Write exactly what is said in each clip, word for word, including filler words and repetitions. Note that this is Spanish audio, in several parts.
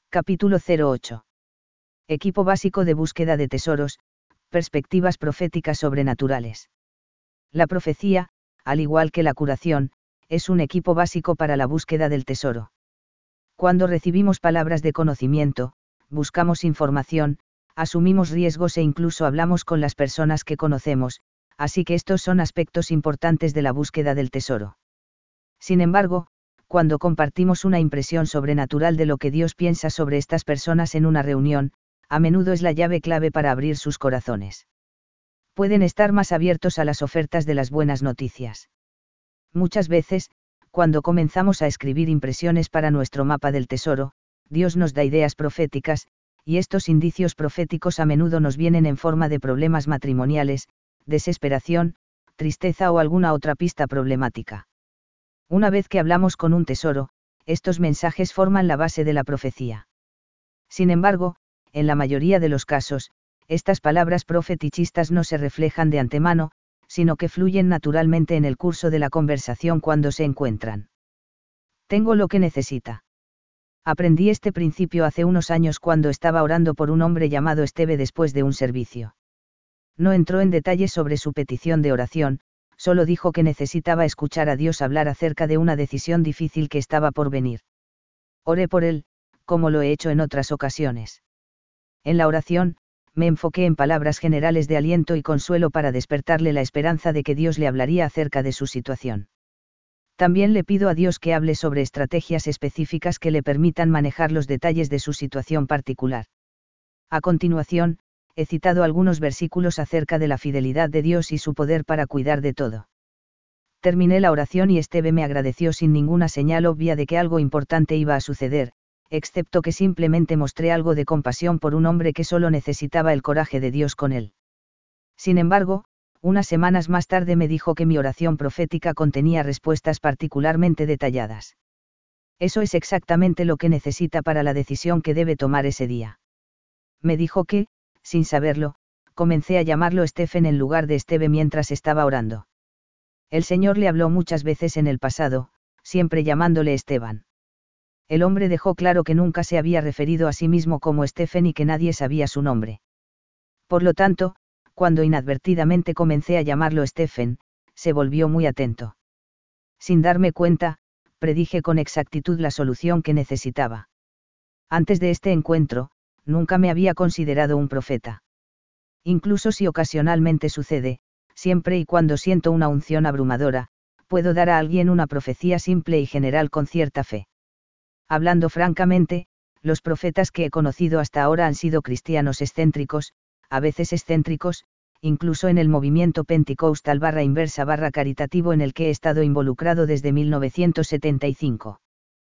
Capítulo cero ocho. Equipo básico de búsqueda de tesoros, perspectivas proféticas sobrenaturales. La profecía, al igual que la curación, es un equipo básico para la búsqueda del tesoro. Cuando recibimos palabras de conocimiento, buscamos información, asumimos riesgos e incluso hablamos con las personas que conocemos, así que estos son aspectos importantes de la búsqueda del tesoro. Sin embargo, cuando compartimos una impresión sobrenatural de lo que Dios piensa sobre estas personas en una reunión, a menudo es la llave clave para abrir sus corazones. Pueden estar más abiertos a las ofertas de las buenas noticias. Muchas veces, cuando comenzamos a escribir impresiones para nuestro mapa del tesoro, Dios nos da ideas proféticas, y estos indicios proféticos a menudo nos vienen en forma de problemas matrimoniales, desesperación, tristeza o alguna otra pista problemática. Una vez que hablamos con un tesoro, estos mensajes forman la base de la profecía. Sin embargo, en la mayoría de los casos, estas palabras profetichistas no se reflejan de antemano, sino que fluyen naturalmente en el curso de la conversación cuando se encuentran. Tengo lo que necesita. Aprendí este principio hace unos años cuando estaba orando por un hombre llamado Esteve después de un servicio. No entró en detalles sobre su petición de oración, solo dijo que necesitaba escuchar a Dios hablar acerca de una decisión difícil que estaba por venir. Oré por él, como lo he hecho en otras ocasiones. En la oración, me enfoqué en palabras generales de aliento y consuelo para despertarle la esperanza de que Dios le hablaría acerca de su situación. También le pido a Dios que hable sobre estrategias específicas que le permitan manejar los detalles de su situación particular. A continuación, he citado algunos versículos acerca de la fidelidad de Dios y su poder para cuidar de todo. Terminé la oración y Esteve me agradeció sin ninguna señal obvia de que algo importante iba a suceder, excepto que simplemente mostré algo de compasión por un hombre que solo necesitaba el coraje de Dios con él. Sin embargo, unas semanas más tarde me dijo que mi oración profética contenía respuestas particularmente detalladas. Eso es exactamente lo que necesita para la decisión que debe tomar ese día. Me dijo que, sin saberlo, comencé a llamarlo Stephen en lugar de Esteve mientras estaba orando. El Señor le habló muchas veces en el pasado, siempre llamándole Esteban. El hombre dejó claro que nunca se había referido a sí mismo como Stephen y que nadie sabía su nombre. Por lo tanto, cuando inadvertidamente comencé a llamarlo Stephen, se volvió muy atento. Sin darme cuenta, predije con exactitud la solución que necesitaba. Antes de este encuentro, nunca me había considerado un profeta. Incluso si ocasionalmente sucede, siempre y cuando siento una unción abrumadora, puedo dar a alguien una profecía simple y general con cierta fe. Hablando francamente, los profetas que he conocido hasta ahora han sido cristianos excéntricos, a veces excéntricos, incluso en el movimiento pentecostal barra inversa barra caritativo en el que he estado involucrado desde mil novecientos setenta y cinco.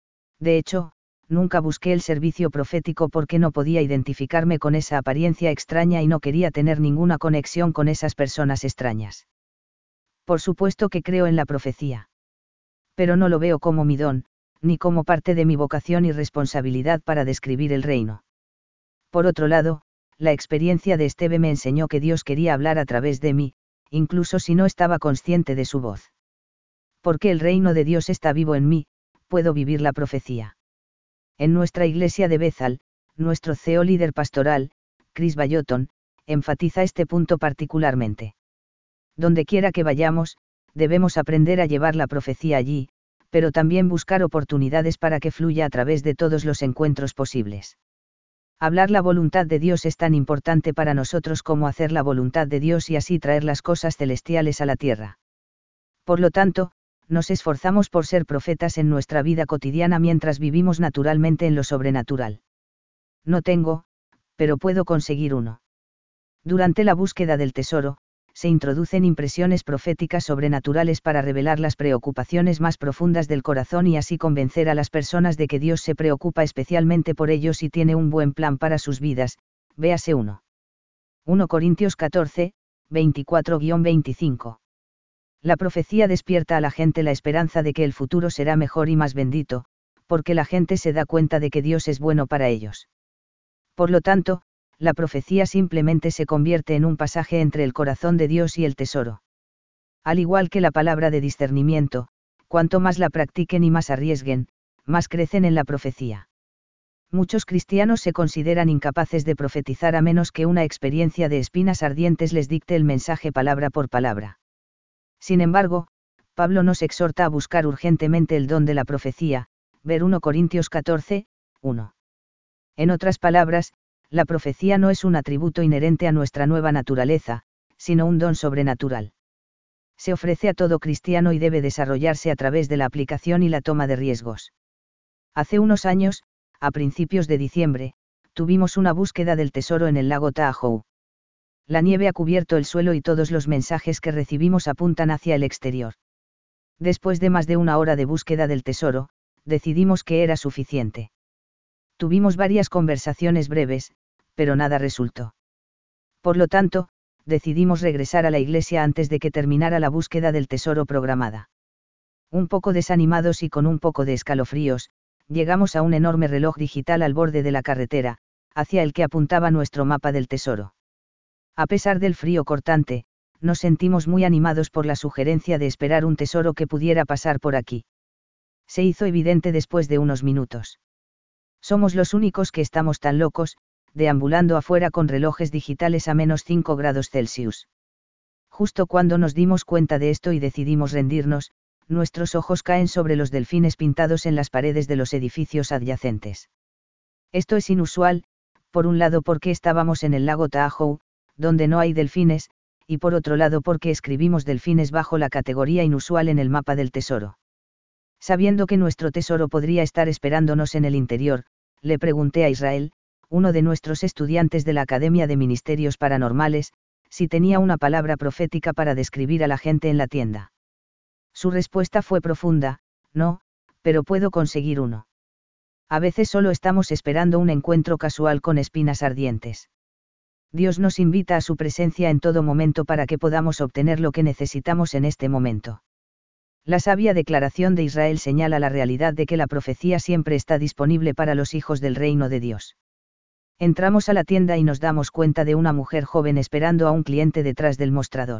De hecho, nunca busqué el servicio profético porque no podía identificarme con esa apariencia extraña y no quería tener ninguna conexión con esas personas extrañas. Por supuesto que creo en la profecía. Pero no lo veo como mi don, ni como parte de mi vocación y responsabilidad para describir el reino. Por otro lado, la experiencia de Esteve me enseñó que Dios quería hablar a través de mí, incluso si no estaba consciente de su voz. Porque el reino de Dios está vivo en mí, puedo vivir la profecía. En nuestra iglesia de Bethel, nuestro C E O líder pastoral, Chris Bayoton, enfatiza este punto particularmente. Donde quiera que vayamos, debemos aprender a llevar la profecía allí, pero también buscar oportunidades para que fluya a través de todos los encuentros posibles. Hablar la voluntad de Dios es tan importante para nosotros como hacer la voluntad de Dios y así traer las cosas celestiales a la tierra. Por lo tanto, nos esforzamos por ser profetas en nuestra vida cotidiana mientras vivimos naturalmente en lo sobrenatural. No tengo, pero puedo conseguir uno. Durante la búsqueda del tesoro, se introducen impresiones proféticas sobrenaturales para revelar las preocupaciones más profundas del corazón y así convencer a las personas de que Dios se preocupa especialmente por ellos y tiene un buen plan para sus vidas. Véase uno. primera Corintios catorce, veinticuatro a veinticinco. La profecía despierta a la gente la esperanza de que el futuro será mejor y más bendito, porque la gente se da cuenta de que Dios es bueno para ellos. Por lo tanto, la profecía simplemente se convierte en un pasaje entre el corazón de Dios y el tesoro. Al igual que la palabra de discernimiento, cuanto más la practiquen y más arriesguen, más crecen en la profecía. Muchos cristianos se consideran incapaces de profetizar a menos que una experiencia de espinas ardientes les dicte el mensaje palabra por palabra. Sin embargo, Pablo nos exhorta a buscar urgentemente el don de la profecía, ver primera Corintios catorce, uno. En otras palabras, la profecía no es un atributo inherente a nuestra nueva naturaleza, sino un don sobrenatural. Se ofrece a todo cristiano y debe desarrollarse a través de la aplicación y la toma de riesgos. Hace unos años, a principios de diciembre, tuvimos una búsqueda del tesoro en el lago Tahoe. La nieve ha cubierto el suelo y todos los mensajes que recibimos apuntan hacia el exterior. Después de más de una hora de búsqueda del tesoro, decidimos que era suficiente. Tuvimos varias conversaciones breves, pero nada resultó. Por lo tanto, decidimos regresar a la iglesia antes de que terminara la búsqueda del tesoro programada. Un poco desanimados y con un poco de escalofríos, llegamos a un enorme reloj digital al borde de la carretera, hacia el que apuntaba nuestro mapa del tesoro. A pesar del frío cortante, nos sentimos muy animados por la sugerencia de esperar un tesoro que pudiera pasar por aquí. Se hizo evidente después de unos minutos. Somos los únicos que estamos tan locos, deambulando afuera con relojes digitales a menos cinco grados Celsius. Justo cuando nos dimos cuenta de esto y decidimos rendirnos, nuestros ojos caen sobre los delfines pintados en las paredes de los edificios adyacentes. Esto es inusual, por un lado porque estábamos en el lago Tahoe, donde no hay delfines, y por otro lado porque escribimos delfines bajo la categoría inusual en el mapa del tesoro. Sabiendo que nuestro tesoro podría estar esperándonos en el interior, le pregunté a Israel, uno de nuestros estudiantes de la Academia de Ministerios Paranormales, si tenía una palabra profética para describir a la gente en la tienda. Su respuesta fue profunda: no, pero puedo conseguir uno. A veces solo estamos esperando un encuentro casual con espinas ardientes. Dios nos invita a su presencia en todo momento para que podamos obtener lo que necesitamos en este momento. La sabia declaración de Israel señala la realidad de que la profecía siempre está disponible para los hijos del reino de Dios. Entramos a la tienda y nos damos cuenta de una mujer joven esperando a un cliente detrás del mostrador.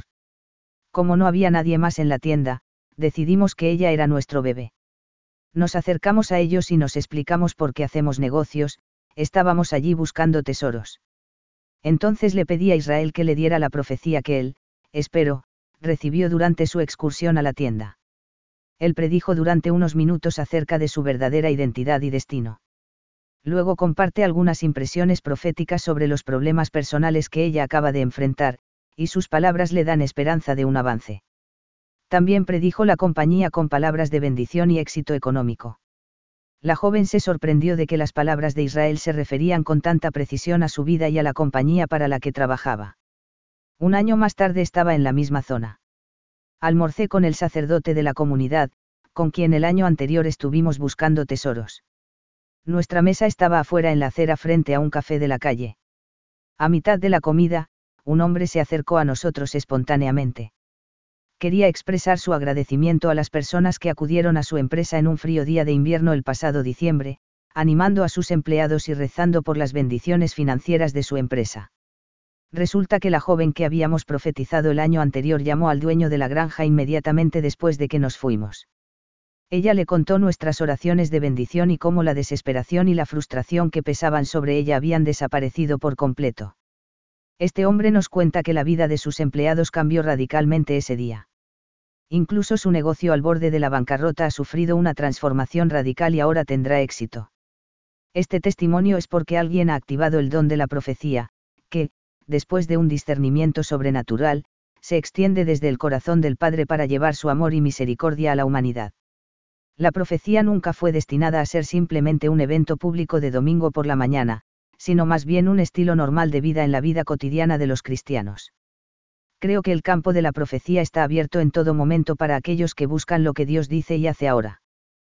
Como no había nadie más en la tienda, decidimos que ella era nuestro bebé. Nos acercamos a ellos y nos explicamos por qué hacemos negocios, estábamos allí buscando tesoros. Entonces le pedí a Israel que le diera la profecía que él, espero, recibió durante su excursión a la tienda. Él predijo durante unos minutos acerca de su verdadera identidad y destino. Luego comparte algunas impresiones proféticas sobre los problemas personales que ella acaba de enfrentar, y sus palabras le dan esperanza de un avance. También predijo la compañía con palabras de bendición y éxito económico. La joven se sorprendió de que las palabras de Israel se referían con tanta precisión a su vida y a la compañía para la que trabajaba. Un año más tarde estaba en la misma zona. Almorcé con el sacerdote de la comunidad, con quien el año anterior estuvimos buscando tesoros. Nuestra mesa estaba afuera en la acera frente a un café de la calle. A mitad de la comida, un hombre se acercó a nosotros espontáneamente. Quería expresar su agradecimiento a las personas que acudieron a su empresa en un frío día de invierno el pasado diciembre, animando a sus empleados y rezando por las bendiciones financieras de su empresa. Resulta que la joven que habíamos profetizado el año anterior llamó al dueño de la granja inmediatamente después de que nos fuimos. Ella le contó nuestras oraciones de bendición y cómo la desesperación y la frustración que pesaban sobre ella habían desaparecido por completo. Este hombre nos cuenta que la vida de sus empleados cambió radicalmente ese día. Incluso su negocio al borde de la bancarrota ha sufrido una transformación radical y ahora tendrá éxito. Este testimonio es porque alguien ha activado el don de la profecía, que, después de un discernimiento sobrenatural, se extiende desde el corazón del Padre para llevar su amor y misericordia a la humanidad. La profecía nunca fue destinada a ser simplemente un evento público de domingo por la mañana, sino más bien un estilo normal de vida en la vida cotidiana de los cristianos. Creo que el campo de la profecía está abierto en todo momento para aquellos que buscan lo que Dios dice y hace ahora.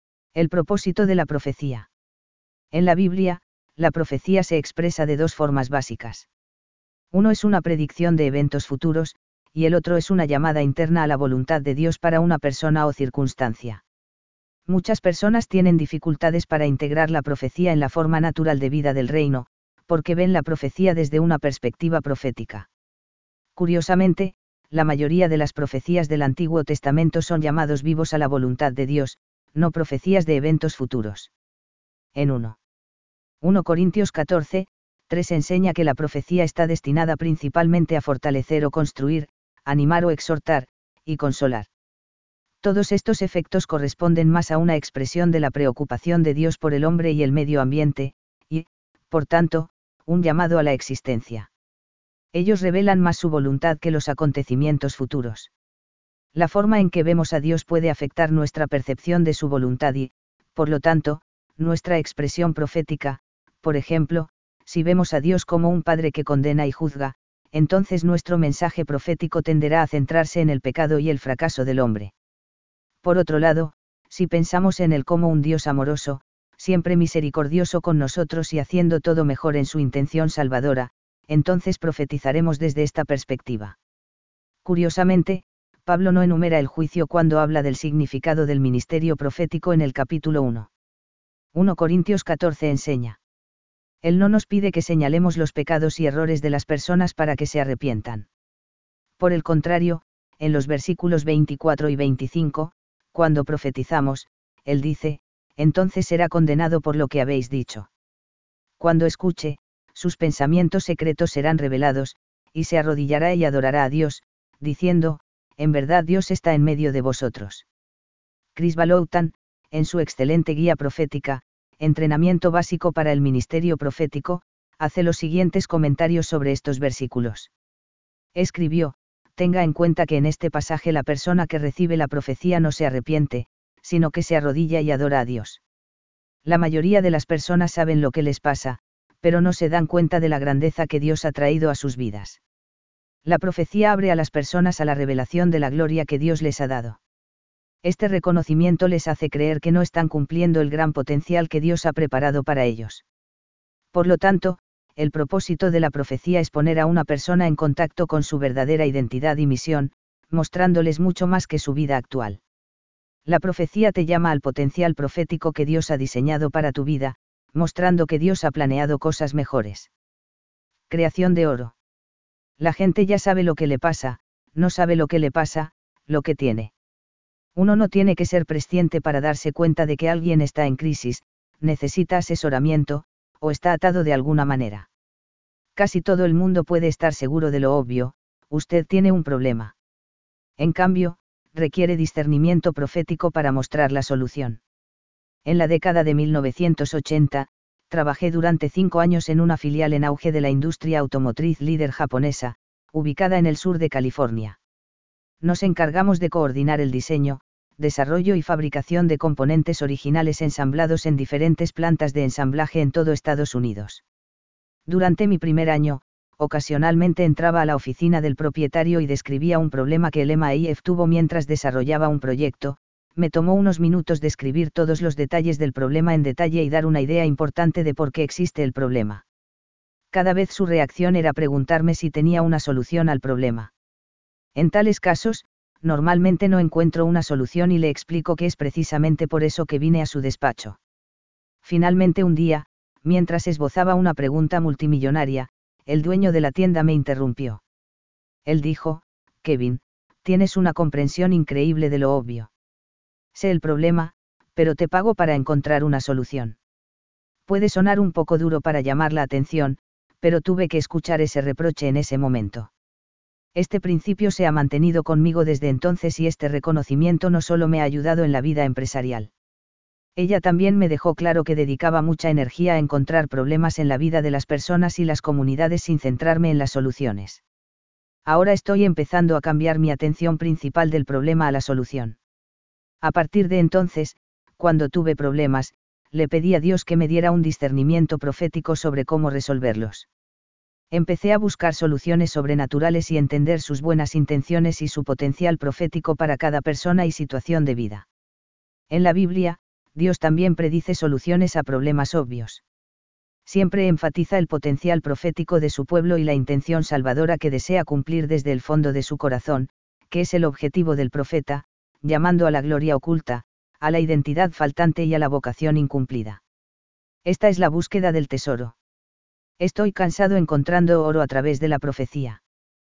El propósito de la profecía. En la Biblia, la profecía se expresa de dos formas básicas. Uno es una predicción de eventos futuros, y el otro es una llamada interna a la voluntad de Dios para una persona o circunstancia. Muchas personas tienen dificultades para integrar la profecía en la forma natural de vida del reino, porque ven la profecía desde una perspectiva profética. Curiosamente, la mayoría de las profecías del Antiguo Testamento son llamados vivos a la voluntad de Dios, no profecías de eventos futuros. En uno primera Corintios catorce, tres enseña que la profecía está destinada principalmente a fortalecer o construir, animar o exhortar, y consolar. Todos estos efectos corresponden más a una expresión de la preocupación de Dios por el hombre y el medio ambiente, y, por tanto, un llamado a la existencia. Ellos revelan más su voluntad que los acontecimientos futuros. La forma en que vemos a Dios puede afectar nuestra percepción de su voluntad y, por lo tanto, nuestra expresión profética. Por ejemplo, si vemos a Dios como un padre que condena y juzga, entonces nuestro mensaje profético tenderá a centrarse en el pecado y el fracaso del hombre. Por otro lado, si pensamos en él como un Dios amoroso, siempre misericordioso con nosotros y haciendo todo mejor en su intención salvadora, entonces profetizaremos desde esta perspectiva. Curiosamente, Pablo no enumera el juicio cuando habla del significado del ministerio profético en el capítulo uno. primera Corintios catorce enseña. Él no nos pide que señalemos los pecados y errores de las personas para que se arrepientan. Por el contrario, en los versículos veinticuatro y veinticinco, cuando profetizamos, él dice, entonces será condenado por lo que habéis dicho. Cuando escuche, sus pensamientos secretos serán revelados, y se arrodillará y adorará a Dios, diciendo, en verdad Dios está en medio de vosotros. Chris Baloutan, en su excelente guía profética, Entrenamiento básico para el ministerio profético, hace los siguientes comentarios sobre estos versículos. Escribió, tenga en cuenta que en este pasaje la persona que recibe la profecía no se arrepiente, sino que se arrodilla y adora a Dios. La mayoría de las personas saben lo que les pasa, pero no se dan cuenta de la grandeza que Dios ha traído a sus vidas. La profecía abre a las personas a la revelación de la gloria que Dios les ha dado. Este reconocimiento les hace creer que no están cumpliendo el gran potencial que Dios ha preparado para ellos. Por lo tanto, el propósito de la profecía es poner a una persona en contacto con su verdadera identidad y misión, mostrándoles mucho más que su vida actual. La profecía te llama al potencial profético que Dios ha diseñado para tu vida, mostrando que Dios ha planeado cosas mejores. Creación de oro. La gente ya sabe lo que le pasa, no sabe lo que le pasa, lo que tiene. Uno no tiene que ser presciente para darse cuenta de que alguien está en crisis, necesita asesoramiento, o está atado de alguna manera. Casi todo el mundo puede estar seguro de lo obvio, usted tiene un problema. En cambio, requiere discernimiento profético para mostrar la solución. En la década de mil novecientos ochenta, trabajé durante cinco años en una filial en auge de la industria automotriz líder japonesa, ubicada en el sur de California. Nos encargamos de coordinar el diseño, desarrollo y fabricación de componentes originales ensamblados en diferentes plantas de ensamblaje en todo Estados Unidos. Durante mi primer año, ocasionalmente entraba a la oficina del propietario y describía un problema que el M I F tuvo mientras desarrollaba un proyecto. Me tomó unos minutos describir todos los detalles del problema en detalle y dar una idea importante de por qué existe el problema. Cada vez su reacción era preguntarme si tenía una solución al problema. En tales casos, normalmente no encuentro una solución y le explico que es precisamente por eso que vine a su despacho. Finalmente un día, mientras esbozaba una pregunta multimillonaria, el dueño de la tienda me interrumpió. Él dijo, Kevin, tienes una comprensión increíble de lo obvio. Sé el problema, pero te pago para encontrar una solución. Puede sonar un poco duro para llamar la atención, pero tuve que escuchar ese reproche en ese momento. Este principio se ha mantenido conmigo desde entonces y este reconocimiento no solo me ha ayudado en la vida empresarial. Ella también me dejó claro que dedicaba mucha energía a encontrar problemas en la vida de las personas y las comunidades sin centrarme en las soluciones. Ahora estoy empezando a cambiar mi atención principal del problema a la solución. A partir de entonces, cuando tuve problemas, le pedí a Dios que me diera un discernimiento profético sobre cómo resolverlos. Empecé a buscar soluciones sobrenaturales y entender sus buenas intenciones y su potencial profético para cada persona y situación de vida. En la Biblia, Dios también predice soluciones a problemas obvios. Siempre enfatiza el potencial profético de su pueblo y la intención salvadora que desea cumplir desde el fondo de su corazón, que es el objetivo del profeta, llamando a la gloria oculta, a la identidad faltante y a la vocación incumplida. Esta es la búsqueda del tesoro. Estoy cansado encontrando oro a través de la profecía.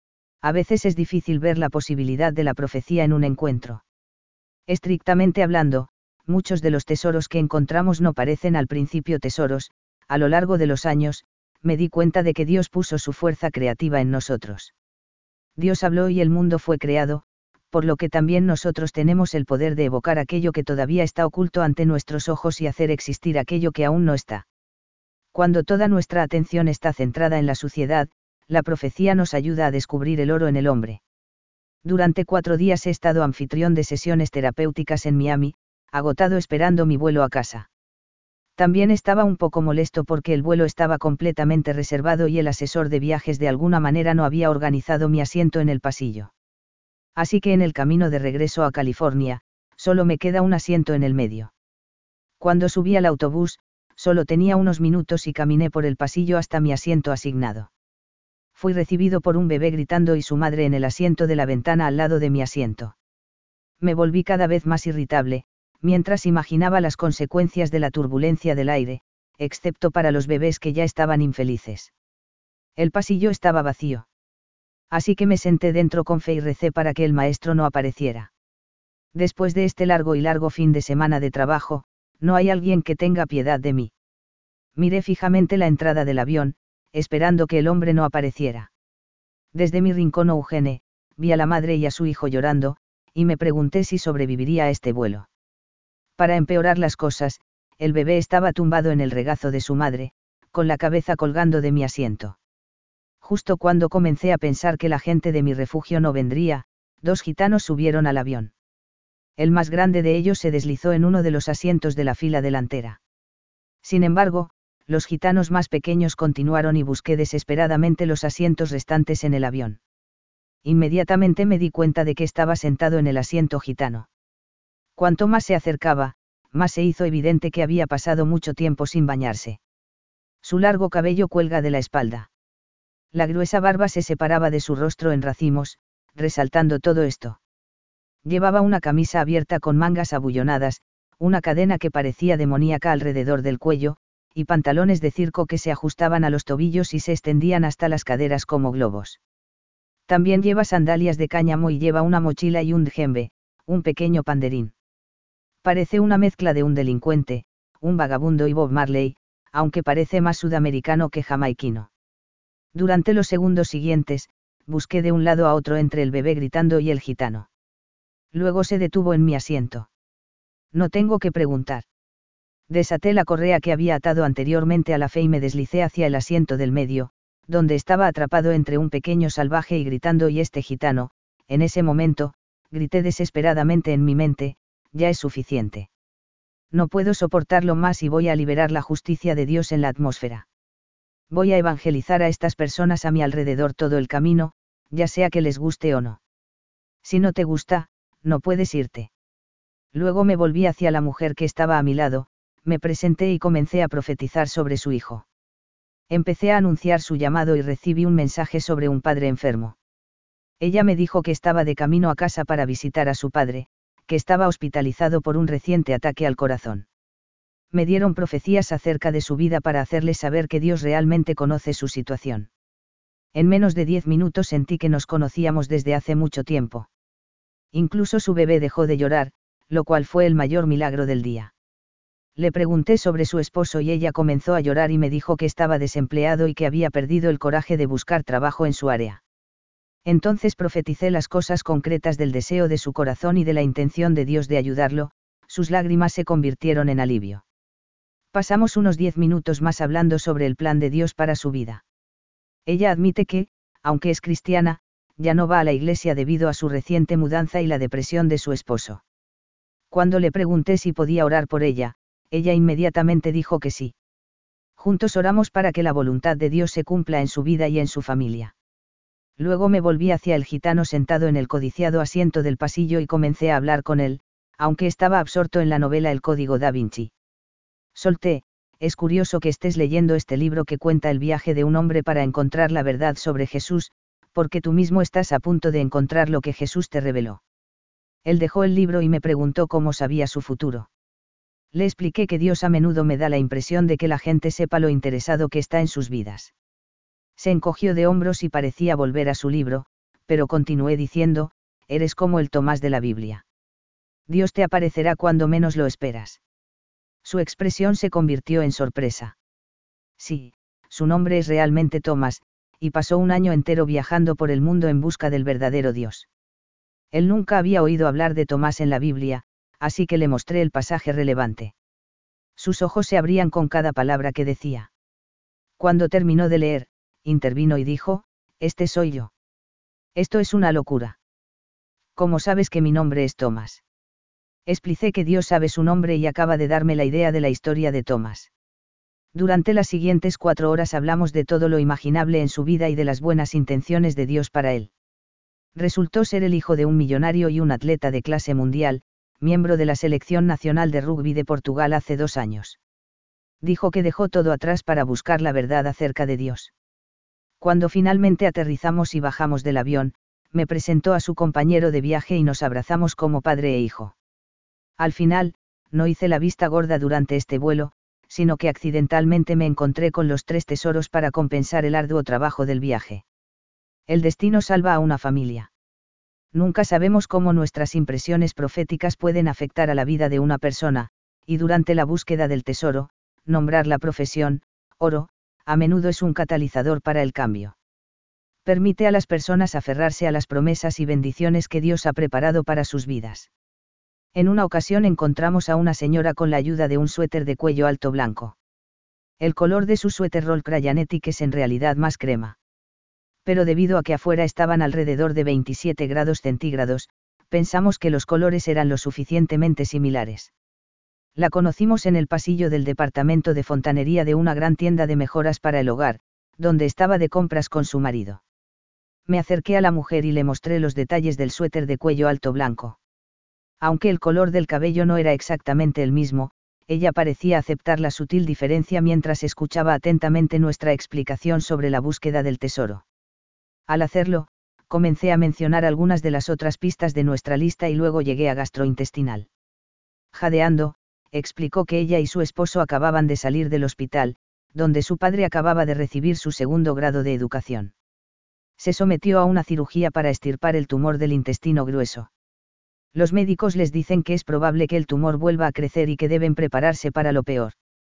A veces es difícil ver la posibilidad de la profecía en un encuentro. Estrictamente hablando, muchos de los tesoros que encontramos no parecen al principio tesoros, a lo largo de los años, me di cuenta de que Dios puso su fuerza creativa en nosotros. Dios habló y el mundo fue creado, por lo que también nosotros tenemos el poder de evocar aquello que todavía está oculto ante nuestros ojos y hacer existir aquello que aún no está. Cuando toda nuestra atención está centrada en la suciedad, la profecía nos ayuda a descubrir el oro en el hombre. Durante cuatro días he estado anfitrión de sesiones terapéuticas en Miami, agotado esperando mi vuelo a casa. También estaba un poco molesto porque el vuelo estaba completamente reservado y el asesor de viajes de alguna manera no había organizado mi asiento en el pasillo. Así que en el camino de regreso a California, solo me queda un asiento en el medio. Cuando subí al autobús, solo tenía unos minutos y caminé por el pasillo hasta mi asiento asignado. Fui recibido por un bebé gritando y su madre en el asiento de la ventana al lado de mi asiento. Me volví cada vez más irritable, mientras imaginaba las consecuencias de la turbulencia del aire, excepto para los bebés que ya estaban infelices. El pasillo estaba vacío. Así que me senté dentro con fe y recé para que el maestro no apareciera. Después de este largo y largo fin de semana de trabajo, no hay alguien que tenga piedad de mí. Miré fijamente la entrada del avión, esperando que el hombre no apareciera. Desde mi rincón Eugene, vi a la madre y a su hijo llorando, y me pregunté si sobreviviría a este vuelo. Para empeorar las cosas, el bebé estaba tumbado en el regazo de su madre, con la cabeza colgando de mi asiento. Justo cuando comencé a pensar que la gente de mi refugio no vendría, dos gitanos subieron al avión. El más grande de ellos se deslizó en uno de los asientos de la fila delantera. Sin embargo, los gitanos más pequeños continuaron y busqué desesperadamente los asientos restantes en el avión. Inmediatamente me di cuenta de que estaba sentado en el asiento gitano. Cuanto más se acercaba, más se hizo evidente que había pasado mucho tiempo sin bañarse. Su largo cabello cuelga de la espalda. La gruesa barba se separaba de su rostro en racimos, resaltando todo esto. Llevaba una camisa abierta con mangas abullonadas, una cadena que parecía demoníaca alrededor del cuello, y pantalones de circo que se ajustaban a los tobillos y se extendían hasta las caderas como globos. También lleva sandalias de cáñamo y lleva una mochila y un djembe, un pequeño panderín. Parece una mezcla de un delincuente, un vagabundo y Bob Marley, aunque parece más sudamericano que jamaiquino. Durante los segundos siguientes, busqué de un lado a otro entre el bebé gritando y el gitano. Luego se detuvo en mi asiento. No tengo que preguntar. Desaté la correa que había atado anteriormente a la fe y me deslicé hacia el asiento del medio, donde estaba atrapado entre un pequeño salvaje y gritando y este gitano. En ese momento, grité desesperadamente en mi mente, ya es suficiente. No puedo soportarlo más y voy a liberar la justicia de Dios en la atmósfera. Voy a evangelizar a estas personas a mi alrededor todo el camino, ya sea que les guste o no. Si no te gusta, no puedes irte. Luego me volví hacia la mujer que estaba a mi lado, me presenté y comencé a profetizar sobre su hijo. Empecé a anunciar su llamado y recibí un mensaje sobre un padre enfermo. Ella me dijo que estaba de camino a casa para visitar a su padre, que estaba hospitalizado por un reciente ataque al corazón. Me dieron profecías acerca de su vida para hacerles saber que Dios realmente conoce su situación. En menos de diez minutos sentí que nos conocíamos desde hace mucho tiempo. Incluso su bebé dejó de llorar, lo cual fue el mayor milagro del día. Le pregunté sobre su esposo y ella comenzó a llorar y me dijo que estaba desempleado y que había perdido el coraje de buscar trabajo en su área. Entonces profeticé las cosas concretas del deseo de su corazón y de la intención de Dios de ayudarlo, sus lágrimas se convirtieron en alivio. Pasamos unos diez minutos más hablando sobre el plan de Dios para su vida. Ella admite que, aunque es cristiana, ya no va a la iglesia debido a su reciente mudanza y la depresión de su esposo. Cuando le pregunté si podía orar por ella, ella inmediatamente dijo que sí. Juntos oramos para que la voluntad de Dios se cumpla en su vida y en su familia. Luego me volví hacia el gitano sentado en el codiciado asiento del pasillo y comencé a hablar con él, aunque estaba absorto en la novela El Código Da Vinci. Solté, es curioso que estés leyendo este libro que cuenta el viaje de un hombre para encontrar la verdad sobre Jesús, porque tú mismo estás a punto de encontrar lo que Jesús te reveló. Él dejó el libro y me preguntó cómo sabía su futuro. Le expliqué que Dios a menudo me da la impresión de que la gente sepa lo interesado que está en sus vidas. Se encogió de hombros y parecía volver a su libro, pero continué diciendo, eres como el Tomás de la Biblia. Dios te aparecerá cuando menos lo esperas. Su expresión se convirtió en sorpresa. Sí, su nombre es realmente Tomás, y pasó un año entero viajando por el mundo en busca del verdadero Dios. Él nunca había oído hablar de Tomás en la Biblia, así que le mostré el pasaje relevante. Sus ojos se abrían con cada palabra que decía. Cuando terminó de leer, intervino y dijo, «Este soy yo». Esto es una locura. ¿Cómo sabes que mi nombre es Tomás? Expliqué que Dios sabe su nombre y acaba de darme la idea de la historia de Tomás. Durante las siguientes cuatro horas hablamos de todo lo imaginable en su vida y de las buenas intenciones de Dios para él. Resultó ser el hijo de un millonario y un atleta de clase mundial, miembro de la selección nacional de rugby de Portugal hace dos años. Dijo que dejó todo atrás para buscar la verdad acerca de Dios. Cuando finalmente aterrizamos y bajamos del avión, me presentó a su compañero de viaje y nos abrazamos como padre e hijo. Al final, no hice la vista gorda durante este vuelo, sino que accidentalmente me encontré con los tres tesoros para compensar el arduo trabajo del viaje. El destino salva a una familia. Nunca sabemos cómo nuestras impresiones proféticas pueden afectar a la vida de una persona, y durante la búsqueda del tesoro, nombrar la profesión, oro, a menudo es un catalizador para el cambio. Permite a las personas aferrarse a las promesas y bendiciones que Dios ha preparado para sus vidas. En una ocasión encontramos a una señora con la ayuda de un suéter de cuello alto blanco. El color de su suéter roll crayonetic es en realidad más crema. Pero debido a que afuera estaban alrededor de veintisiete grados centígrados, pensamos que los colores eran lo suficientemente similares. La conocimos en el pasillo del departamento de fontanería de una gran tienda de mejoras para el hogar, donde estaba de compras con su marido. Me acerqué a la mujer y le mostré los detalles del suéter de cuello alto blanco. Aunque el color del cabello no era exactamente el mismo, ella parecía aceptar la sutil diferencia mientras escuchaba atentamente nuestra explicación sobre la búsqueda del tesoro. Al hacerlo, comencé a mencionar algunas de las otras pistas de nuestra lista y luego llegué a gastrointestinal. Jadeando, explicó que ella y su esposo acababan de salir del hospital, donde su padre acababa de recibir su segundo grado de educación. Se sometió a una cirugía para extirpar el tumor del intestino grueso. Los médicos les dicen que es probable que el tumor vuelva a crecer y que deben prepararse para lo peor.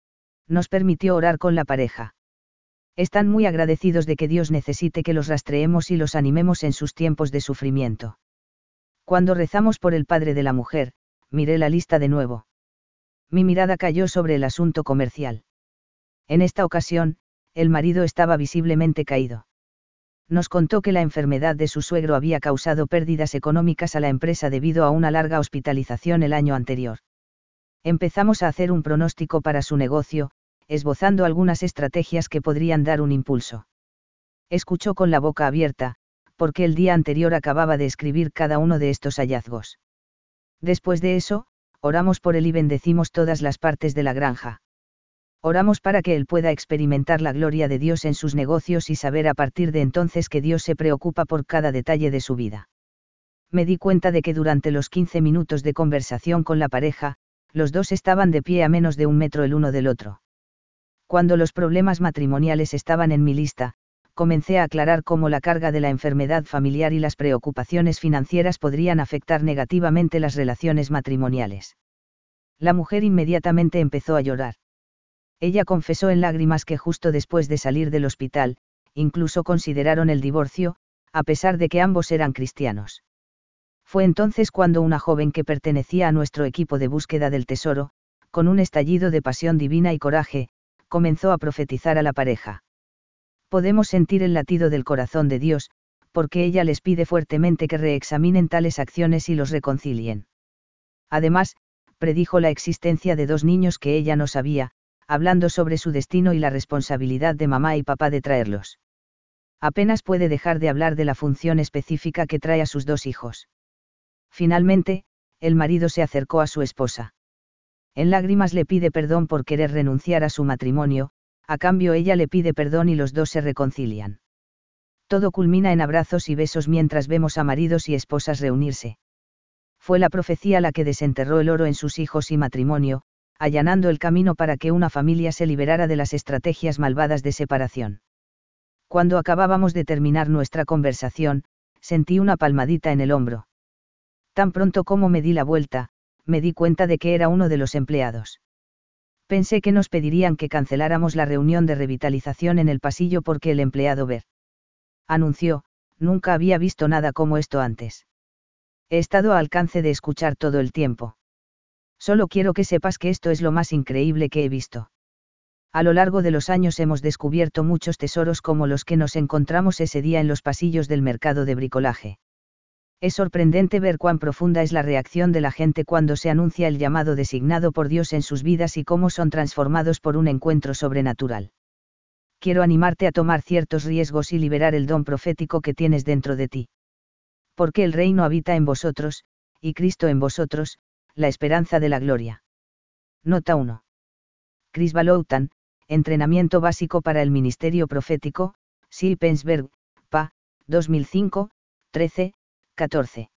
Nos permitió orar con la pareja. Están muy agradecidos de que Dios necesite que los rastreemos y los animemos en sus tiempos de sufrimiento. Cuando rezamos por el padre de la mujer, miré la lista de nuevo. Mi mirada cayó sobre el asunto comercial. En esta ocasión, el marido estaba visiblemente caído. Nos contó que la enfermedad de su suegro había causado pérdidas económicas a la empresa debido a una larga hospitalización el año anterior. Empezamos a hacer un pronóstico para su negocio, esbozando algunas estrategias que podrían dar un impulso. Escuchó con la boca abierta, porque el día anterior acababa de escribir cada uno de estos hallazgos. Después de eso, oramos por él y bendecimos todas las partes de la granja. Oramos para que él pueda experimentar la gloria de Dios en sus negocios y saber a partir de entonces que Dios se preocupa por cada detalle de su vida. Me di cuenta de que durante los quince minutos de conversación con la pareja, los dos estaban de pie a menos de un metro el uno del otro. Cuando los problemas matrimoniales estaban en mi lista, comencé a aclarar cómo la carga de la enfermedad familiar y las preocupaciones financieras podrían afectar negativamente las relaciones matrimoniales. La mujer inmediatamente empezó a llorar. Ella confesó en lágrimas que justo después de salir del hospital, incluso consideraron el divorcio, a pesar de que ambos eran cristianos. Fue entonces cuando una joven que pertenecía a nuestro equipo de búsqueda del tesoro, con un estallido de pasión divina y coraje, comenzó a profetizar a la pareja. Podemos sentir el latido del corazón de Dios, porque ella les pide fuertemente que reexaminen tales acciones y los reconcilien. Además, predijo la existencia de dos niños que ella no sabía, hablando sobre su destino y la responsabilidad de mamá y papá de traerlos. Apenas puede dejar de hablar de la función específica que trae a sus dos hijos. Finalmente, el marido se acercó a su esposa. En lágrimas le pide perdón por querer renunciar a su matrimonio, a cambio ella le pide perdón y los dos se reconcilian. Todo culmina en abrazos y besos mientras vemos a maridos y esposas reunirse. Fue la profecía la que desenterró el oro en sus hijos y matrimonio, allanando el camino para que una familia se liberara de las estrategias malvadas de separación. Cuando acabábamos de terminar nuestra conversación, sentí una palmadita en el hombro. Tan pronto como me di la vuelta, me di cuenta de que era uno de los empleados. Pensé que nos pedirían que canceláramos la reunión de revitalización en el pasillo porque el empleado Ver anunció, nunca había visto nada como esto antes. He estado a alcance de escuchar todo el tiempo. Solo quiero que sepas que esto es lo más increíble que he visto. A lo largo de los años hemos descubierto muchos tesoros como los que nos encontramos ese día en los pasillos del mercado de bricolaje. Es sorprendente ver cuán profunda es la reacción de la gente cuando se anuncia el llamado designado por Dios en sus vidas y cómo son transformados por un encuentro sobrenatural. Quiero animarte a tomar ciertos riesgos y liberar el don profético que tienes dentro de ti. Porque el reino habita en vosotros, y Cristo en vosotros, la esperanza de la gloria. Nota uno. Chris Baloutan, Entrenamiento básico para el ministerio profético, Silpensberg, P A, dos mil cinco, trece, catorce.